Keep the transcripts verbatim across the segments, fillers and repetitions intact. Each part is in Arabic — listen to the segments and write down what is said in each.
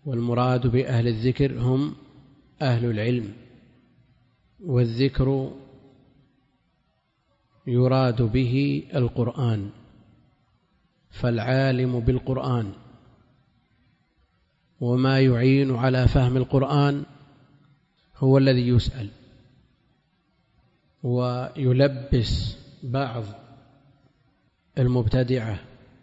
والمراد بأهل الذكر هم أهل العلم، والذكر يراد به القرآن، فالعالم بالقرآن وما يعين على فهم القرآن هو الذي يسأل. ويلبس بعض المبتدعة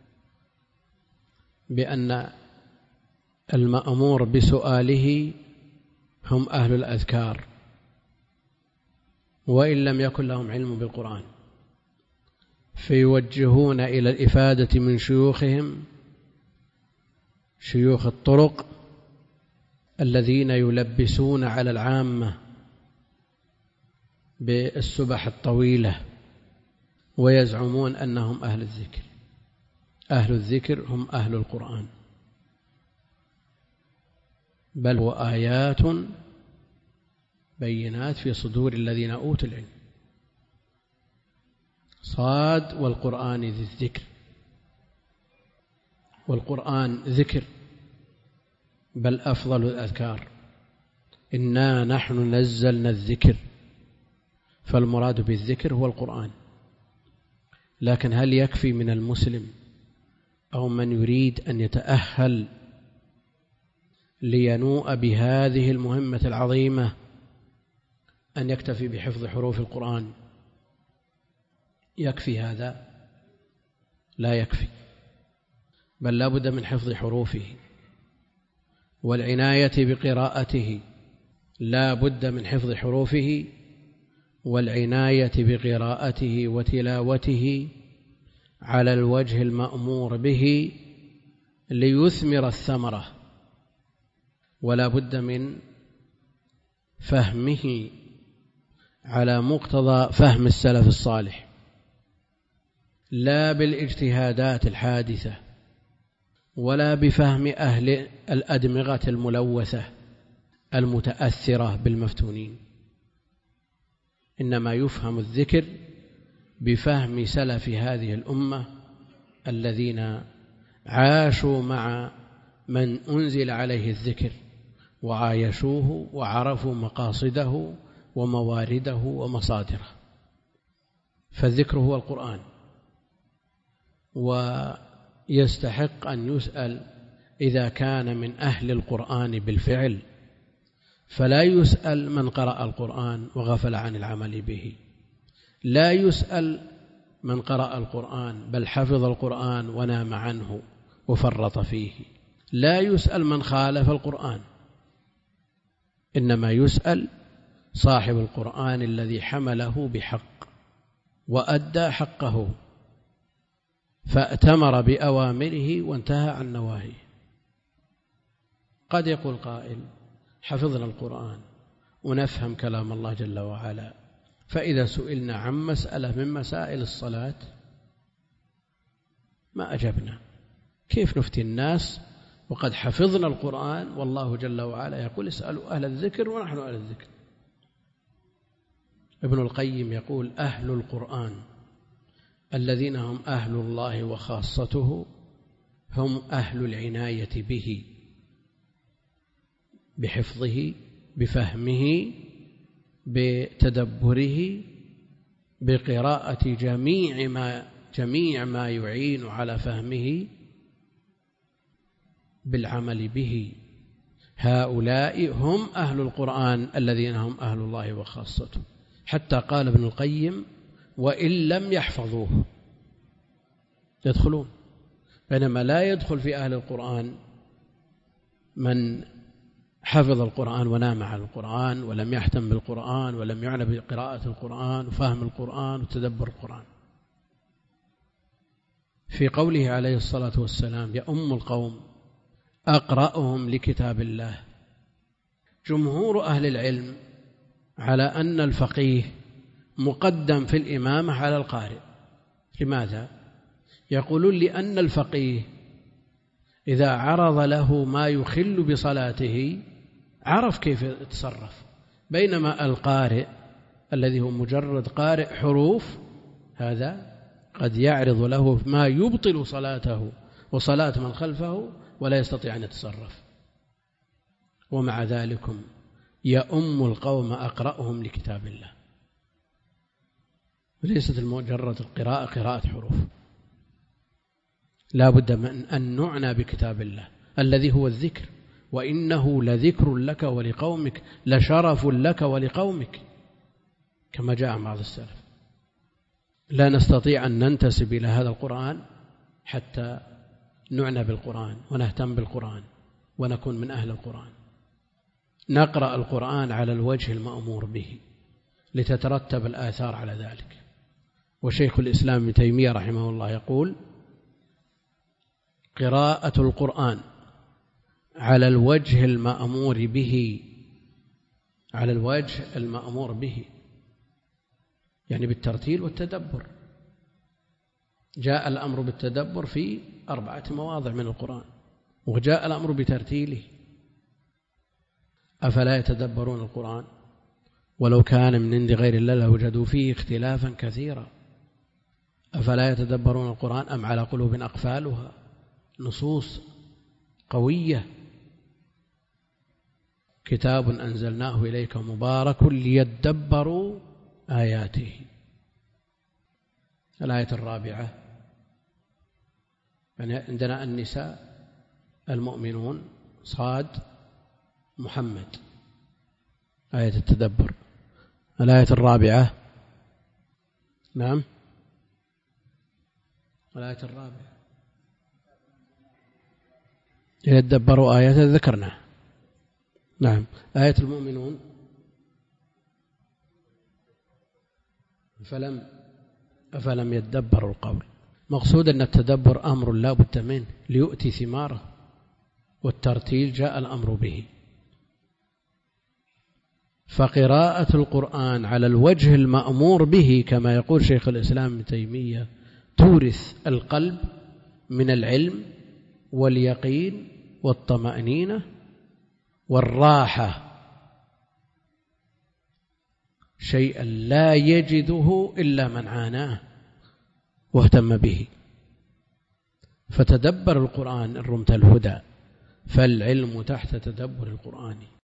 بأن المأمور بسؤاله هم أهل الأذكار وإن لم يكن لهم علم بالقرآن، فيوجهون إلى الإفادة من شيوخهم، شيوخ الطرق الذين يلبسون على العامة بالسبح الطويلة ويزعمون أنهم أهل الذكر. أهل الذكر هم أهل القرآن، بل هو آيات بينات في صدور الذين أوتوا العلم. صاد والقرآن ذي الذكر، والقرآن ذكر بل أفضل الأذكار، إنا نحن نزلنا الذكر، فالمراد بالذكر هو القرآن. لكن هل يكفي من المسلم أو من يريد أن يتأهل لينوء بهذه المهمة العظيمة أن يكتفي بحفظ حروف القرآن؟ يكفي هذا؟ لا يكفي، بل لا بد من حفظ حروفه والعناية بقراءته، لا بد من حفظ حروفه والعناية بقراءته وتلاوته على الوجه المأمور به ليثمر الثمرة، ولا بد من فهمه على مقتضى فهم السلف الصالح، لا بالاجتهادات الحادثة ولا بفهم أهل الأدمغة الملوثة المتأثرة بالمفتونين، إنما يفهم الذكر بفهم سلف هذه الأمة الذين عاشوا مع من أنزل عليه الذكر وعايشوه وعرفوا مقاصده وموارده ومصادره. فالذكر هو القرآن، ويستحق أن يسأل إذا كان من أهل القرآن بالفعل، فلا يسأل من قرأ القرآن وغفل عن العمل به، لا يسأل من قرأ القرآن بل حفظ القرآن ونام عنه وفرط فيه، لا يسأل من خالف القرآن، إنما يسأل صاحب القرآن الذي حمله بحق وأدى حقه فأتمر بأوامره وانتهى عن نواهيه. قد يقول قائل: حفظنا القرآن ونفهم كلام الله جل وعلا، فإذا سئلنا عن مسألة من مسائل الصلاة ما أجبنا، كيف نفتي الناس وقد حفظنا القرآن والله جل وعلا يقول: اسألوا أهل الذكر ونحن أهل الذكر. ابن القيم يقول: أهل القرآن الذين هم أهل الله وخاصته هم أهل العناية به، بحفظه، بفهمه، بتدبره، بقراءة جميع ما جميع ما يعين على فهمه، بالعمل به. هؤلاء هم أهل القرآن الذين هم أهل الله وخاصته. حتى قال ابن القيم: وإن لم يحفظوه يدخلون، بينما لا يدخل في أهل القرآن من حفظ القرآن ونام عن القرآن ولم يهتم بالقرآن ولم يعنى بقراءة القرآن وفهم القرآن وتدبر القرآن. في قوله عليه الصلاة والسلام: يؤم القوم أقرأهم لكتاب الله، جمهور أهل العلم على أن الفقيه مقدم في الإمامة على القارئ. لماذا؟ يقولون: لأن الفقيه إذا عرض له ما يخل بصلاته عرف كيف يتصرف، بينما القارئ الذي هو مجرد قارئ حروف هذا قد يعرض له ما يبطل صلاته وصلاة من خلفه ولا يستطيع أن يتصرف. ومع ذلك يؤم القوم أقرأهم لكتاب الله. ليست مجرد القراءة قراءة حروف، لا بد من أن نعنى بكتاب الله الذي هو الذكر، وإنه لذكر لك ولقومك لشرف لك ولقومك، كما جاء عن بعض السلف. لا نستطيع أن ننتسب إلى هذا القرآن حتى نعنى بالقرآن ونهتم بالقرآن ونكون من أهل القرآن. نقرأ القرآن على الوجه المأمور به لتترتب الآثار على ذلك. وشيخ الإسلام ابن تيمية رحمه الله يقول: قراءة القرآن على الوجه المأمور به، على الوجه المأمور به يعني بالترتيل والتدبر. جاء الأمر بالتدبر في أربعة مواضع من القرآن، وجاء الأمر بترتيله. أفلا يتدبرون القرآن ولو كان من عند غير الله لوجدوا فيه اختلافا كثيرا. أفلا يتدبرون القرآن أم على قلوب أقفالها. نصوص قوية. كتاب أنزلناه إليك مبارك ليدبروا آياته. الآية الرابعة يعني عندنا النساء، المؤمنون، صاد، محمد، آية التدبر. الآية الرابعة نعم الآية الرابعة يدبروا آيات ذكرنا. نعم. آية المؤمنون فلم أفلم يدبروا القول. مقصود أن التدبر أمر لا بد منه ليؤتي ثماره، والترتيل جاء الأمر به. فقراءة القرآن على الوجه المأمور به كما يقول شيخ الإسلام ابن تيمية تورث القلب من العلم واليقين والطمأنينة والراحة، شيئا لا يجده إلا من عاناه واهتم به. فتدبر القرآن إن رمت الهدى، فالعلم تحت تدبر القرآن.